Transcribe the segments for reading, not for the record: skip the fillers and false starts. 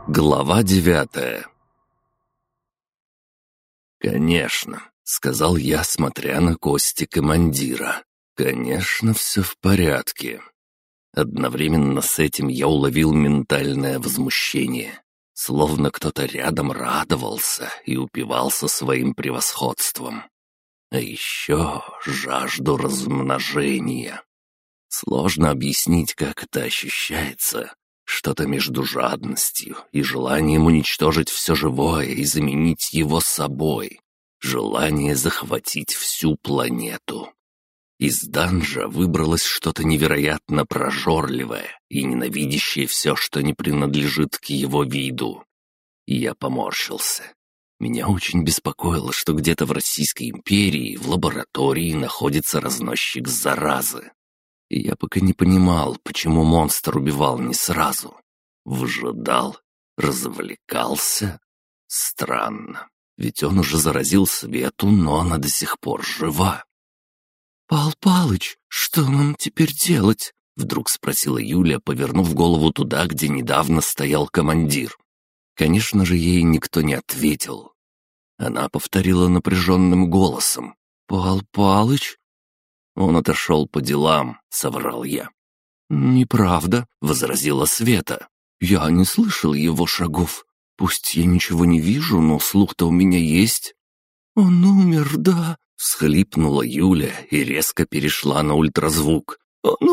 Глава 9. «Конечно», — сказал я, смотря на кости командира. «Конечно, все в порядке». Одновременно с этим я уловил ментальное возмущение, словно кто-то рядом радовался и упивался своим превосходством. А еще жажду размножения. Сложно объяснить, как это ощущается. Что-то между жадностью и желанием уничтожить все живое и заменить его собой. Желание захватить всю планету. Из данжа выбралось что-то невероятно прожорливое и ненавидящее все, что не принадлежит к его виду. И я поморщился. Меня очень беспокоило, что где-то в Российской империи в лаборатории находится разносчик заразы. И я пока не понимал, почему монстр убивал не сразу. Выжидал, развлекался. Странно, ведь он уже заразил Свету, но она до сих пор жива. «Пал Палыч, что нам теперь делать?» — вдруг спросила Юля, повернув голову туда, где недавно стоял командир. Конечно же, ей никто не ответил. Она повторила напряженным голосом. «Пал Палыч?» «Он отошел по делам», — соврал я. «Неправда», — возразила Света. «Я не слышал его шагов. Пусть я ничего не вижу, но слух-то у меня есть». «Он умер, да», — всхлипнула Юля и резко перешла на ультразвук. «Он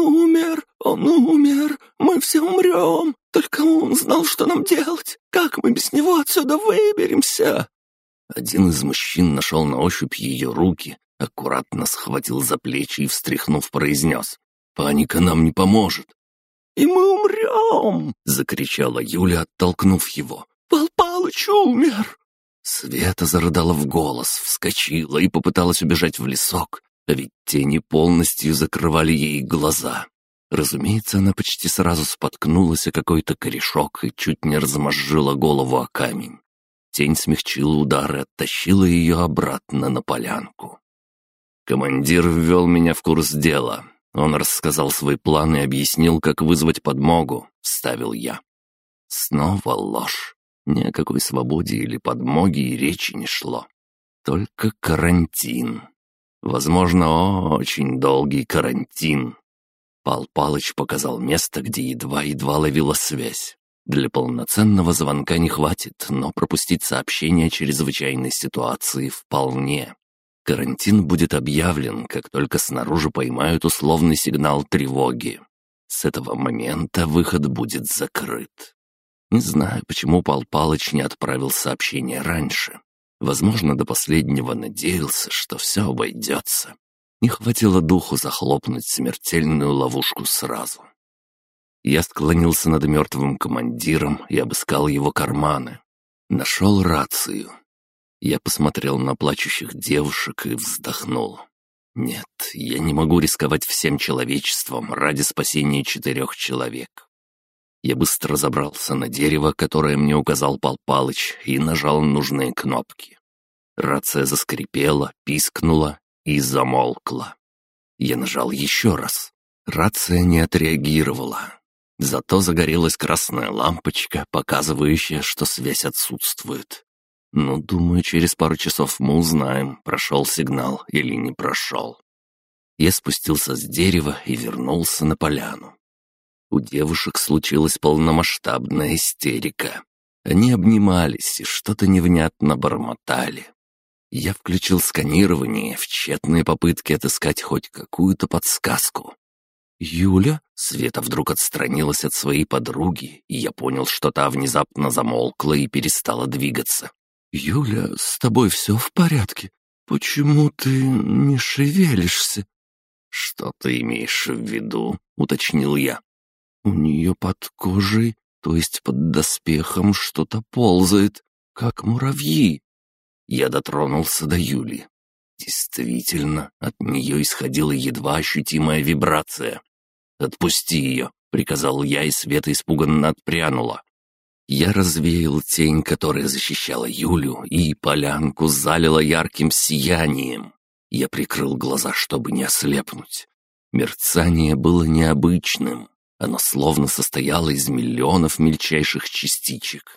умер, мы все умрем. Только он знал, что нам делать. Как мы без него отсюда выберемся?» Один из мужчин нашел на ощупь ее руки, аккуратно схватил за плечи и, встряхнув, произнес: «Паника нам не поможет». «И мы умрем!» — закричала Юля, оттолкнув его. «Пал Палыч умер!» Света зарыдала в голос, вскочила и попыталась убежать в лесок, а ведь тени полностью закрывали ей глаза. Разумеется, она почти сразу споткнулась о какой-то корешок и чуть не размозжила голову о камень. Тень смягчила удар и оттащила ее обратно на полянку. Командир ввел меня в курс дела. Он рассказал свой план и объяснил, как вызвать подмогу, вставил я. Снова ложь. Ни о какой свободе или подмоге и речи не шло. Только карантин. Возможно, очень долгий карантин. Пал Палыч показал место, где едва-едва ловила связь. Для полноценного звонка не хватит, но пропустить сообщение о чрезвычайной ситуации вполне. Карантин будет объявлен, как только снаружи поймают условный сигнал тревоги. С этого момента выход будет закрыт. Не знаю, почему Пал Палыч не отправил сообщение раньше. Возможно, до последнего надеялся, что все обойдется. Не хватило духу захлопнуть смертельную ловушку сразу. Я склонился над мертвым командиром и обыскал его карманы. Нашел рацию. Я посмотрел на плачущих девушек и вздохнул. Нет, я не могу рисковать всем человечеством ради спасения 4 человек. Я быстро забрался на дерево, которое мне указал Пал Палыч, и нажал нужные кнопки. Рация заскрипела, пискнула и замолкла. Я нажал еще раз. Рация не отреагировала. Зато загорелась красная лампочка, показывающая, что связь отсутствует. Ну, думаю, через пару часов мы узнаем, прошел сигнал или не прошел. Я спустился с дерева и вернулся на поляну. У девушек случилась полномасштабная истерика. Они обнимались и что-то невнятно бормотали. Я включил сканирование в тщетные попытки отыскать хоть какую-то подсказку. «Юля?» — Света вдруг отстранилась от своей подруги, и я понял, что та внезапно замолкла и перестала двигаться. «Юля, с тобой все в порядке? Почему ты не шевелишься?» «Что ты имеешь в виду?» — уточнил я. «У нее под кожей, то есть под доспехом, что-то ползает, как муравьи». Я дотронулся до Юли. Действительно, от нее исходила едва ощутимая вибрация. «Отпусти ее», — приказал я, и Света испуганно отпрянула. Я развеял тень, которая защищала Юлю, и полянку залила ярким сиянием. Я прикрыл глаза, чтобы не ослепнуть. Мерцание было необычным. Оно словно состояло из миллионов мельчайших частичек.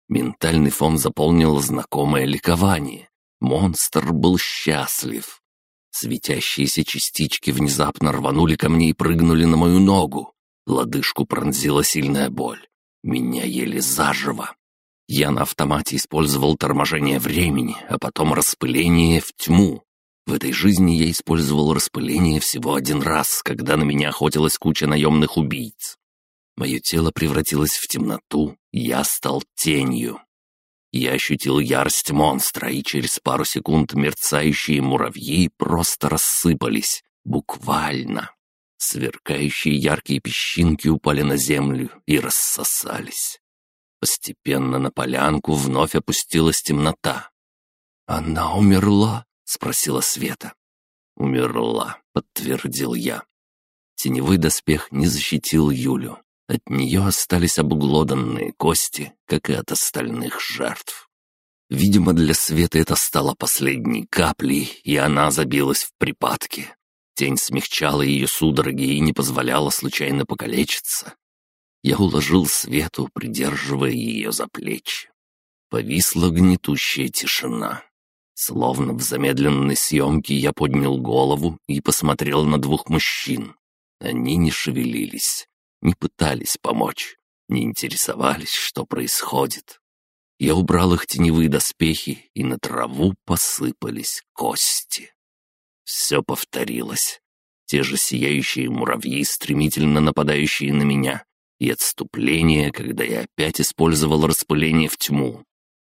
Ментальный фон заполнило знакомое ликование. Монстр был счастлив. Светящиеся частички внезапно рванули ко мне и прыгнули на мою ногу. Лодыжку пронзила сильная боль. Меня ели заживо. Я на автомате использовал торможение времени, а потом распыление в тьму. В этой жизни я использовал распыление всего один раз, когда на меня охотилась куча наемных убийц. Мое тело превратилось в темноту, я стал тенью. Я ощутил ярость монстра, и через пару секунд мерцающие муравьи просто рассыпались. Буквально. Сверкающие яркие песчинки упали на землю и рассосались. Постепенно на полянку вновь опустилась темнота. «Она умерла?» — спросила Света. «Умерла», — подтвердил я. Теневой доспех не защитил Юлю. От нее остались обглоданные кости, как и от остальных жертв. Видимо, для Светы это стало последней каплей, и она забилась в припадке. Тень смягчала ее судороги и не позволяла случайно покалечиться. Я уложил Свету, придерживая ее за плечи. Повисла гнетущая тишина. Словно в замедленной съемке я поднял голову и посмотрел на двух мужчин. Они не шевелились, не пытались помочь, не интересовались, что происходит. Я убрал их теневые доспехи, и на траву посыпались кости. Все повторилось. Те же сияющие муравьи, стремительно нападающие на меня, и отступление, когда я опять использовал распыление в тьму.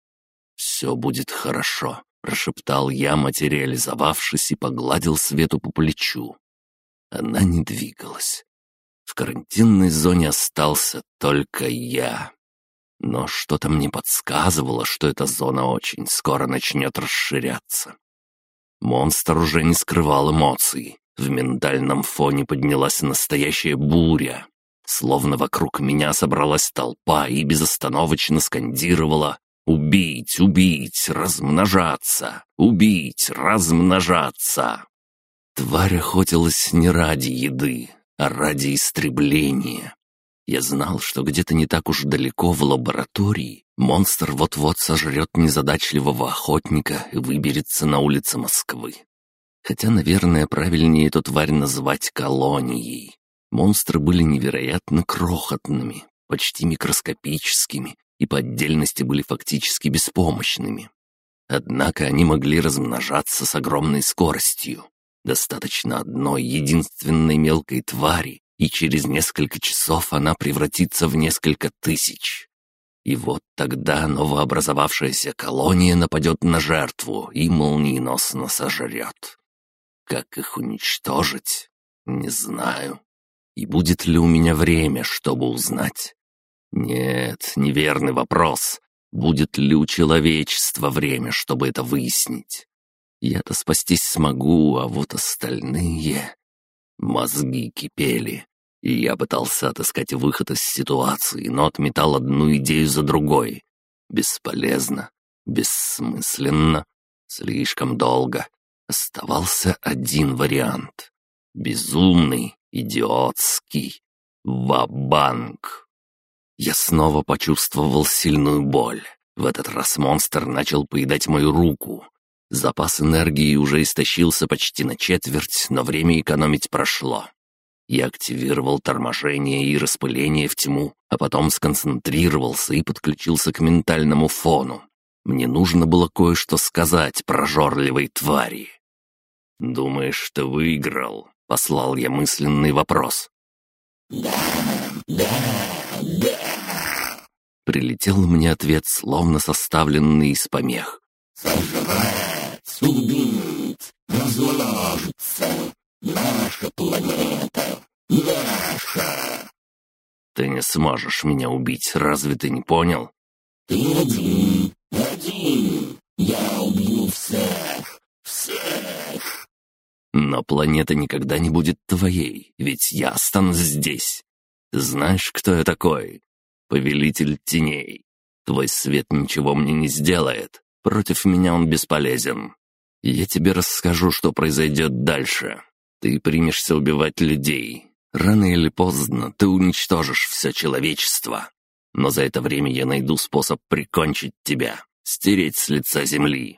«Все будет хорошо», — прошептал я, материализовавшись, и погладил Свету по плечу. Она не двигалась. В карантинной зоне остался только я. Но что-то мне подсказывало, что эта зона очень скоро начнет расширяться. Монстр уже не скрывал эмоций. В ментальном фоне поднялась настоящая буря. Словно вокруг меня собралась толпа и безостановочно скандировала: «Убить! Убить! Размножаться! Убить! Размножаться!» Тварь охотилась не ради еды, а ради истребления. Я знал, что где-то не так уж далеко в лаборатории монстр вот-вот сожрет незадачливого охотника и выберется на улицы Москвы. Хотя, наверное, правильнее эту тварь называть колонией. Монстры были невероятно крохотными, почти микроскопическими, и по отдельности были фактически беспомощными. Однако они могли размножаться с огромной скоростью. Достаточно одной единственной мелкой твари, и через несколько часов она превратится в несколько тысяч. И вот тогда новообразовавшаяся колония нападет на жертву и молниеносно сожрет. Как их уничтожить? Не знаю. И будет ли у меня время, чтобы узнать? Нет, неверный вопрос. Будет ли у человечества время, чтобы это выяснить? Я-то спастись смогу, а вот остальные... Мозги кипели, и я пытался отыскать выход из ситуации, но отметал одну идею за другой. Бесполезно, бессмысленно, слишком долго. Оставался один вариант. Безумный, идиотский. Ва-банк. Я снова почувствовал сильную боль. В этот раз монстр начал поедать мою руку. Запас энергии уже истощился почти на четверть, но время экономить прошло. Я активировал торможение и распыление в тьму, а потом сконцентрировался и подключился к ментальному фону. Мне нужно было кое-что сказать прожорливой твари. «Думаешь, ты выиграл?» — послал я мысленный вопрос. «Да. Прилетел мне ответ, словно составленный из помех. «Сожрать, убить, размножиться. Наша планета, наша!» «Ты не сможешь меня убить, разве ты не понял?» «Ты один. Я убью всех. «Но планета никогда не будет твоей, ведь я останусь здесь. Ты знаешь, кто я такой? Повелитель теней. Твой свет ничего мне не сделает. Против меня он бесполезен. Я тебе расскажу, что произойдет дальше. Ты примешься убивать людей. Рано или поздно ты уничтожишь все человечество. но за это время я найду способ прикончить тебя, стереть с лица земли».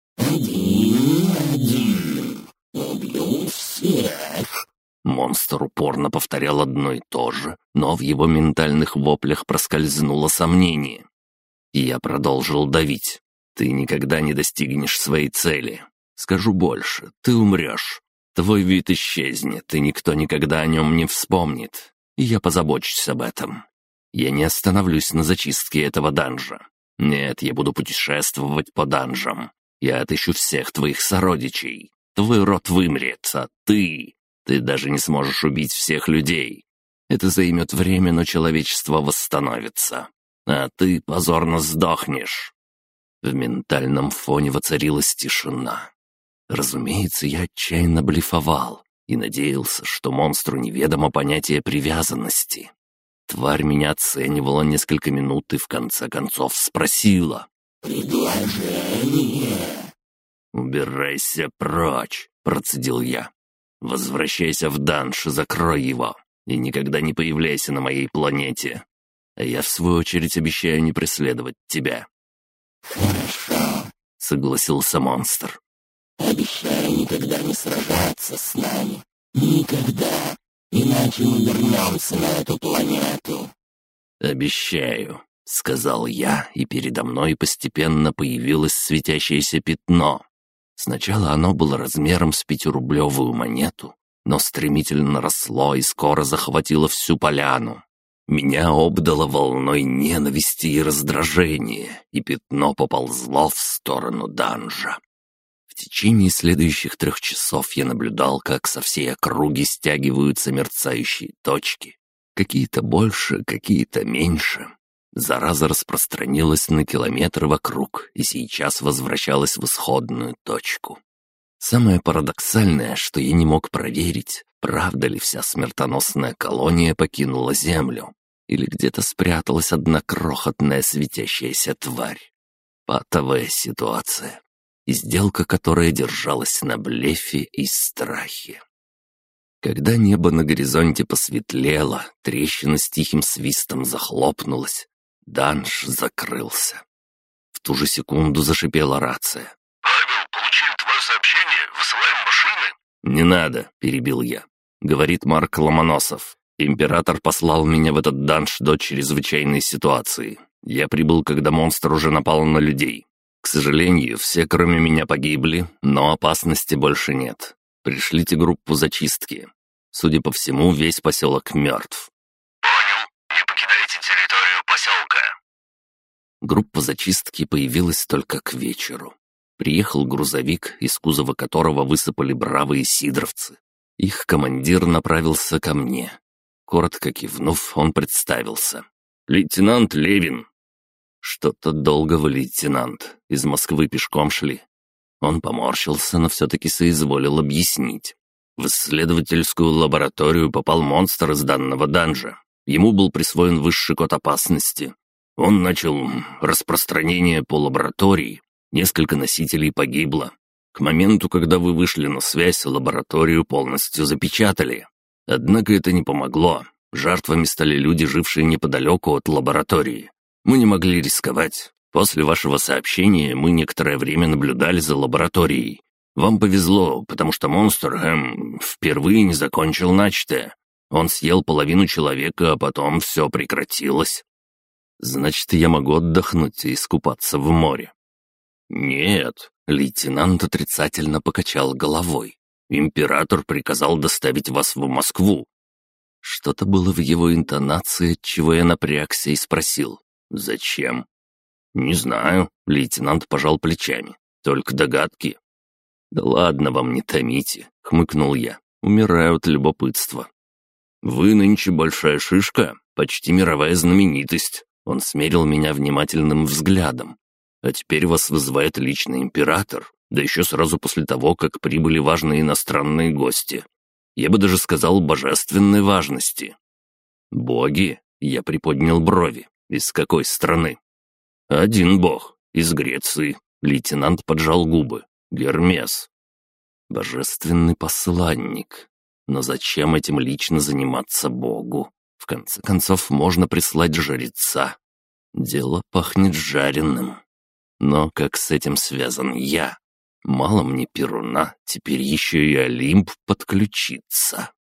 «Один, убью всех». Монстр упорно повторял одно и то же, но в его ментальных воплях проскользнуло сомнение. И я продолжил давить. «Ты никогда не достигнешь своей цели. Скажу больше, ты умрешь. Твой вид исчезнет, и никто никогда о нем не вспомнит. И я позабочусь об этом. Я не остановлюсь на зачистке этого данжа. Нет, я буду путешествовать по данжам. Я отыщу всех твоих сородичей. Твой род вымрет, а ты даже не сможешь убить всех людей. Это займет время, но человечество восстановится. А ты позорно сдохнешь». В ментальном фоне воцарилась тишина. Разумеется, я отчаянно блефовал и надеялся, что монстру неведомо понятие привязанности. Тварь меня оценивала несколько минут и в конце концов спросила: «Предложение». «Убирайся прочь», — процедил я. «Возвращайся в данж и закрой его, и никогда не появляйся на моей планете. А я, в свою очередь, обещаю не преследовать тебя». «Хорошо», — согласился монстр. «обещаю никогда не сражаться с нами. Никогда. Иначе мы вернемся на эту планету». «Обещаю», — сказал я, и передо мной постепенно появилось светящееся пятно. Сначала оно было размером с 5-рублевую монету, но стремительно росло и скоро захватило всю поляну. Меня обдало волной ненависти и раздражения, и пятно поползло в сторону данжа. В течение следующих 3 часов я наблюдал, как со всей округи стягиваются мерцающие точки. Какие-то больше, какие-то меньше. Зараза распространилась на километры вокруг и сейчас возвращалась в исходную точку. Самое парадоксальное, что я не мог проверить, правда ли вся смертоносная колония покинула Землю, или где-то спряталась одна крохотная светящаяся тварь. Патовая ситуация. И сделка, которая держалась на блефе и страхе. Когда небо на горизонте посветлело, трещина с тихим свистом захлопнулась, данж закрылся. В ту же секунду зашипела рация. «Павел, получили твое сообщение, высылаем машины». «Не надо», — перебил я. Говорит Марк Ломоносов. «Император послал меня в этот данж до чрезвычайной ситуации. Я прибыл, когда монстр уже напал на людей. К сожалению, все, кроме меня, погибли, но опасности больше нет. Пришлите группу зачистки. Судя по всему, весь поселок мертв». «Понял. Не покидайте территорию поселка». Группа зачистки появилась только к вечеру. Приехал грузовик, из кузова которого высыпали бравые сидоровцы. Их командир направился ко мне. Коротко кивнув, он представился. «Лейтенант Левин». «Что-то долго вы, лейтенант. Из Москвы пешком шли». Он поморщился, но все-таки соизволил объяснить. В исследовательскую лабораторию попал монстр из данного данжа. Ему был присвоен высший код опасности. Он начал распространение по лаборатории. Несколько носителей погибло. К моменту, когда вы вышли на связь, лабораторию полностью запечатали. Однако это не помогло. Жертвами стали люди, жившие неподалеку от лаборатории. Мы не могли рисковать. После вашего сообщения мы некоторое время наблюдали за лабораторией. Вам повезло, потому что монстр, впервые не закончил начатое. Он съел половину человека, а потом все прекратилось. Значит, я могу отдохнуть и искупаться в море. Нет, лейтенант отрицательно покачал головой. Император приказал доставить вас в Москву. Что-то было в его интонации, отчего я напрягся и спросил: «Зачем?» «Не знаю», — лейтенант пожал плечами. «Только догадки». «Да ладно вам, не томите», — хмыкнул я. «Умираю от любопытства». «Вы нынче большая шишка, почти мировая знаменитость». Он смерил меня внимательным взглядом. «А теперь вас вызывает лично император, да еще сразу после того, как прибыли важные иностранные гости. Я бы даже сказал, божественной важности». «Боги?» — я приподнял брови. «Из какой страны?» «Один бог. Из Греции». Лейтенант поджал губы. «Гермес». «Божественный посланник. Но зачем этим лично заниматься богу? В конце концов, можно прислать жреца. Дело пахнет жареным. Но как с этим связан я? Мало мне Перуна, теперь еще и Олимп подключится.